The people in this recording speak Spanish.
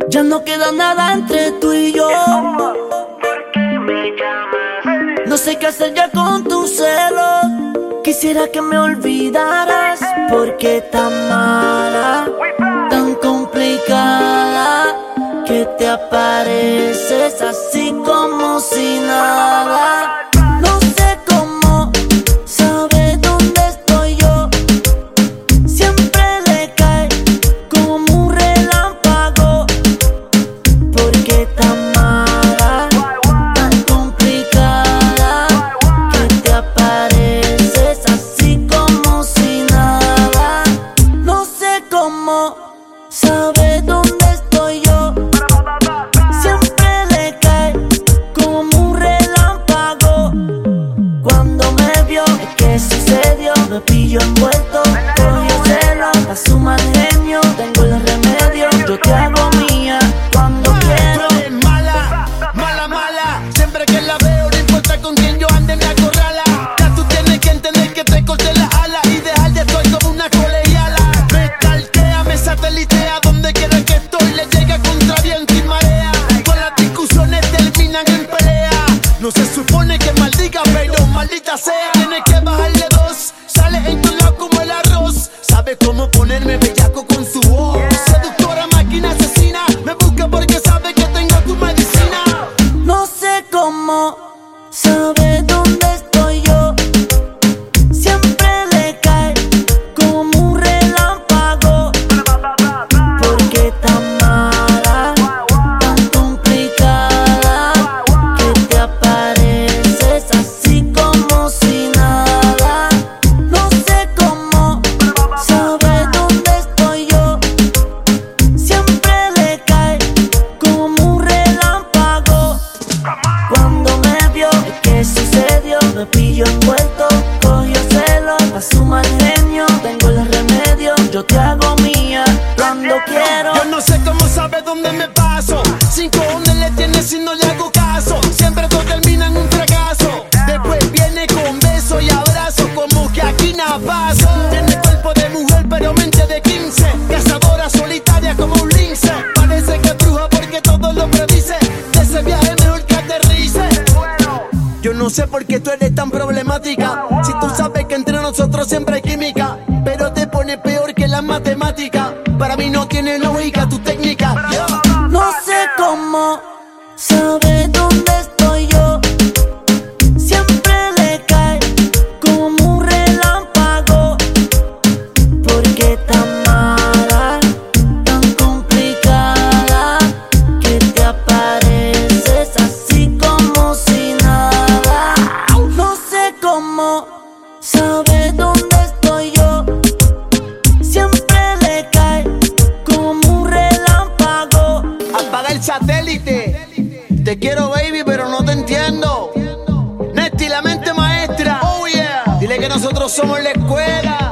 Ya no queda nada entre tú y yo. No sé qué hacer ya con tu celo. Quisiera que me olvidaras, porque tan mala, tan complicada, que te apareces así como si nada. No sé cómo sabe dónde estoy yo. Siempre le cae como un relámpago, porque tan mala, tan complicada, que te apareces así como si nada. No sé cómo sabe dónde estoy yo. Siempre le cae como un relámpago. Cuando me vio, ¿qué sucedió? Me pilló envuelto, cogió celo, a su mal genio. Tengo el remedio, yo te hago mía cuando quiero. Tú eres mala, mala, mala. Siempre que la veo, no importa con quién yo ande, me acorrala. Ya tú tienes que entender que te corté las alas y dejar de estoy como una colegiala. Me stalkea, me satelitea, donde quiera que estoy le llega contra viento y marea. Todas las discusiones terminan en pelea. No se supone que maldiga, pero maldita sea. Tienes que bajarle dos, sale en tu lado como el arroz. Sabe cómo ponerme bellaco con su voz. Seductora, máquina asesina, me busca porque sabe que tengo tu medicina. No sé cómo sabe dónde estoy yo. Siempre le cae como un relámpago, porque tan mala, tan complicada, que te apareces así como si nada. No sé cómo sabe dónde estoy yo. Siempre le cae como un relámpago. Cuando me vio, ¿qué sucedió? Me pilló envuelto, cogió celo, a su mal genio. Tengo el remedio, yo te hago mía cuando quiero. Yo no sé cómo sabe dónde me paso. 5 cojones le tiene si no le hago caso. Siempre todo termina en un fracaso. Después viene con beso y abrazo, como que aquí nada pasa. Tiene cuerpo de mujer pero mente de 15. Cazadora solitaria como un lince. Parece que es bruja porque todo lo predice. De ese viaje mejor que aterrice. Yo no sé por qué tú eres tan problemática. Si tú sabes que entre nosotros siempre hay química, pero te pone peor que las matemáticas. Para mí no tiene lógica tu técnica. No sé cómo sabe dónde estoy yo. Siempre le cae como un relámpago, porque tan mala, tan complicada, que te apareces así como si nada. No sé cómo sabe dónde estoy yo. Siempre le cae como un relámpago. Apaga el satélite. Te quiero, baby, pero no te entiendo. Nesti, la mente maestra. Oh yeah. Dile que nosotros somos la escuela.